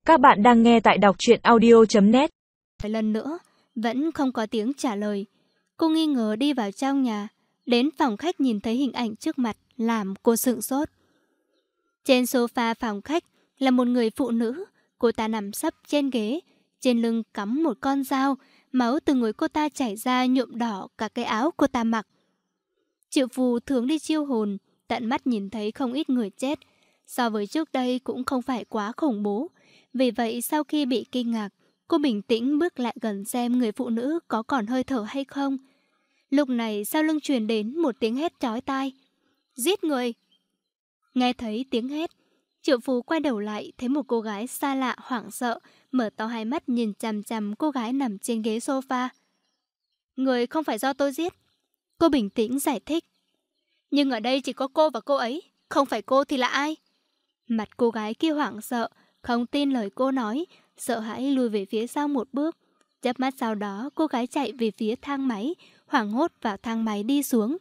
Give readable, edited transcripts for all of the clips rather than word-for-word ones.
Các bạn đang nghe tại đọc truyện audio.net. Lần nữa, vẫn không có tiếng trả lời. Cô nghi ngờ đi vào trong nhà, đến phòng khách nhìn thấy hình ảnh trước mặt làm cô sửng sốt. Trên sofa phòng khách là một người phụ nữ, cô ta nằm sấp trên ghế, trên lưng cắm một con dao, máu từ người cô ta chảy ra nhuộm đỏ cả cái áo cô ta mặc. Triệu Phù thường đi chiêu hồn, tận mắt nhìn thấy không ít người chết, so với trước đây cũng không phải quá khủng bố. Vì vậy sau khi bị kinh ngạc, cô bình tĩnh bước lại gần xem người phụ nữ có còn hơi thở hay không. Lúc này sau lưng truyền đến một tiếng hét chói tai. Giết người! Nghe thấy tiếng hét, Triệu Phú quay đầu lại thấy một cô gái xa lạ hoảng sợ, mở to hai mắt nhìn chằm chằm cô gái nằm trên ghế sofa. Người không phải do tôi giết. Cô bình tĩnh giải thích. Nhưng ở đây chỉ có cô và cô ấy, không phải cô thì là ai? Mặt cô gái kia hoảng sợ, không tin lời cô nói, sợ hãi lùi về phía sau một bước. Chớp mắt sau đó cô gái chạy về phía thang máy, hoảng hốt vào thang máy đi xuống.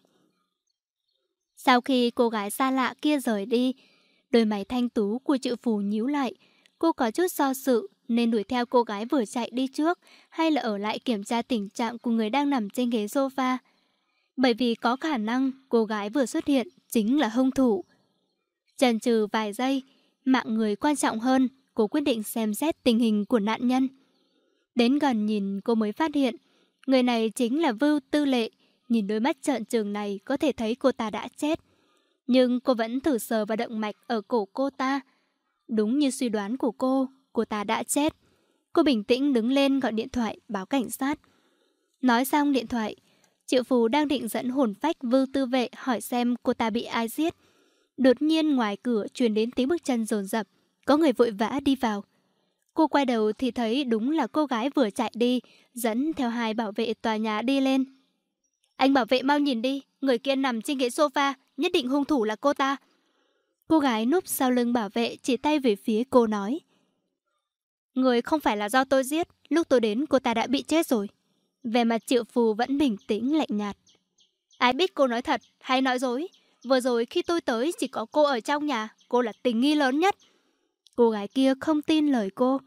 Sau khi cô gái xa lạ kia rời đi, đôi mày thanh tú của Triệu Phù nhíu lại. Cô có chút do dự nên đuổi theo cô gái vừa chạy đi trước hay là ở lại kiểm tra tình trạng của người đang nằm trên ghế sofa. Bởi vì có khả năng cô gái vừa xuất hiện chính là hung thủ. Chần chừ vài giây, mạng người quan trọng hơn, cô quyết định xem xét tình hình của nạn nhân. Đến gần nhìn cô mới phát hiện, người này chính là Vưu Tư Lệ. Nhìn đôi mắt trợn trừng này có thể thấy cô ta đã chết. Nhưng cô vẫn thử sờ vào động mạch ở cổ cô ta. Đúng như suy đoán của cô ta đã chết. Cô bình tĩnh đứng lên gọi điện thoại báo cảnh sát. Nói xong điện thoại, Triệu Phù đang định dẫn hồn phách Vưu Tư Vệ hỏi xem cô ta bị ai giết. Đột nhiên ngoài cửa truyền đến tiếng bước chân dồn dập, có người vội vã đi vào. Cô quay đầu thì thấy đúng là cô gái vừa chạy đi, dẫn theo hai bảo vệ tòa nhà đi lên. Anh bảo vệ mau nhìn đi, người kia nằm trên ghế sofa, nhất định hung thủ là cô ta. Cô gái núp sau lưng bảo vệ chỉ tay về phía cô nói. Người không phải là do tôi giết, lúc tôi đến cô ta đã bị chết rồi. Vẻ mặt Triệu Phù vẫn bình tĩnh lạnh nhạt. Ai biết cô nói thật hay nói dối? Vừa rồi khi tôi tới chỉ có cô ở trong nhà, cô là tình nghi lớn nhất. Cô gái kia không tin lời cô.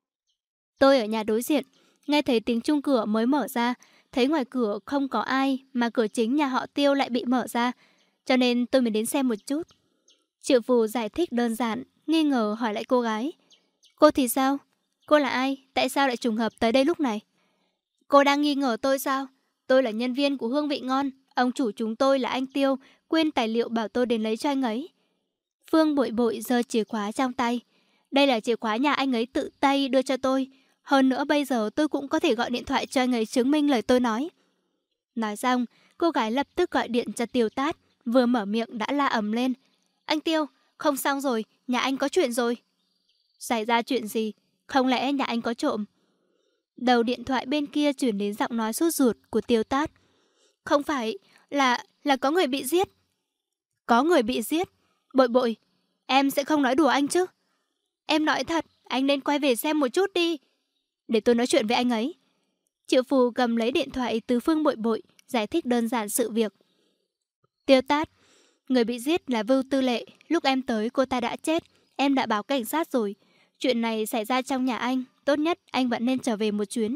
Tôi ở nhà đối diện, nghe thấy tiếng chuông cửa mới mở ra, thấy ngoài cửa không có ai mà cửa chính nhà họ Tiêu lại bị mở ra, cho nên tôi mới đến xem một chút. Triệu Phù giải thích đơn giản, nghi ngờ hỏi lại cô gái. Cô thì sao? Cô là ai? Tại sao lại trùng hợp tới đây lúc này? Cô đang nghi ngờ tôi sao? Tôi là nhân viên của Hương Vị Ngon, ông chủ chúng tôi là anh Tiêu, quên tài liệu bảo tôi đến lấy cho anh ấy. Phương Bội Bội giơ chìa khóa trong tay. Đây là chìa khóa nhà anh ấy tự tay đưa cho tôi. Hơn nữa bây giờ tôi cũng có thể gọi điện thoại cho anh ấy chứng minh lời tôi nói. Nói xong, cô gái lập tức gọi điện cho Tiêu Tát, vừa mở miệng đã la ầm lên. Anh Tiêu, không xong rồi, nhà anh có chuyện rồi. Xảy ra chuyện gì? Không lẽ nhà anh có trộm? Đầu điện thoại bên kia chuyển đến giọng nói sốt ruột của Tiêu Tát. Không phải, là có người bị giết. Có người bị giết? Bội Bội, em sẽ không nói đùa anh chứ? Em nói thật, anh nên quay về xem một chút đi. Để tôi nói chuyện với anh ấy. Triệu Phù cầm lấy điện thoại từ Phương Bội Bội, giải thích đơn giản sự việc. Tiêu Tát, người bị giết là Vưu Tư Lệ. Lúc em tới cô ta đã chết, em đã báo cảnh sát rồi. Chuyện này xảy ra trong nhà anh, tốt nhất anh vẫn nên trở về một chuyến.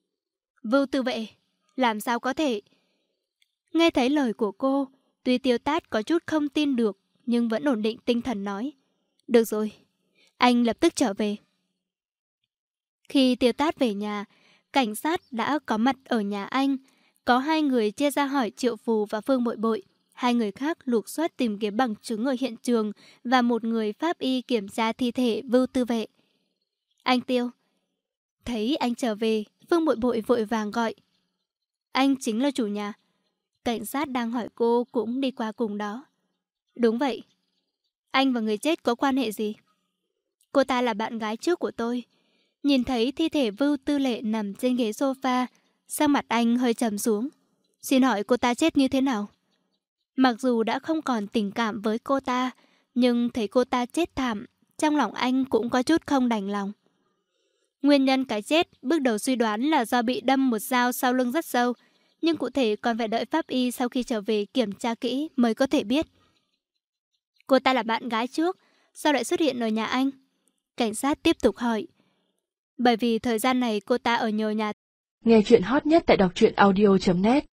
Vưu Tư Vệ, làm sao có thể? Nghe thấy lời của cô, tuy Tiêu Tát có chút không tin được, nhưng vẫn ổn định tinh thần nói. Được rồi, anh lập tức trở về. Khi Tiêu Tát về nhà, cảnh sát đã có mặt ở nhà anh. Có hai người chia ra hỏi Triệu Phù và Phương Bội Bội. Hai người khác lục soát tìm kiếm bằng chứng ở hiện trường và một người pháp y kiểm tra thi thể Vưu Tư Vệ. Anh Tiêu. Thấy anh trở về, Phương Bội Bội vội vàng gọi. Anh chính là chủ nhà. Cảnh sát đang hỏi cô cũng đi qua cùng đó. Đúng vậy. Anh và người chết có quan hệ gì? Cô ta là bạn gái trước của tôi. Nhìn thấy thi thể Vưu Tư Lệ nằm trên ghế sofa, sắc mặt anh hơi trầm xuống. Xin hỏi cô ta chết như thế nào? Mặc dù đã không còn tình cảm với cô ta, nhưng thấy cô ta chết thảm, trong lòng anh cũng có chút không đành lòng. Nguyên nhân cái chết bước đầu suy đoán là do bị đâm một dao sau lưng rất sâu, nhưng cụ thể còn phải đợi pháp y sau khi trở về kiểm tra kỹ mới có thể biết. Cô ta là bạn gái trước, sao lại xuất hiện ở nhà anh? Cảnh sát tiếp tục hỏi. Bởi vì thời gian này cô ta ở nhờ nhà. Nghe chuyện hot nhất tại đọc truyện audio.net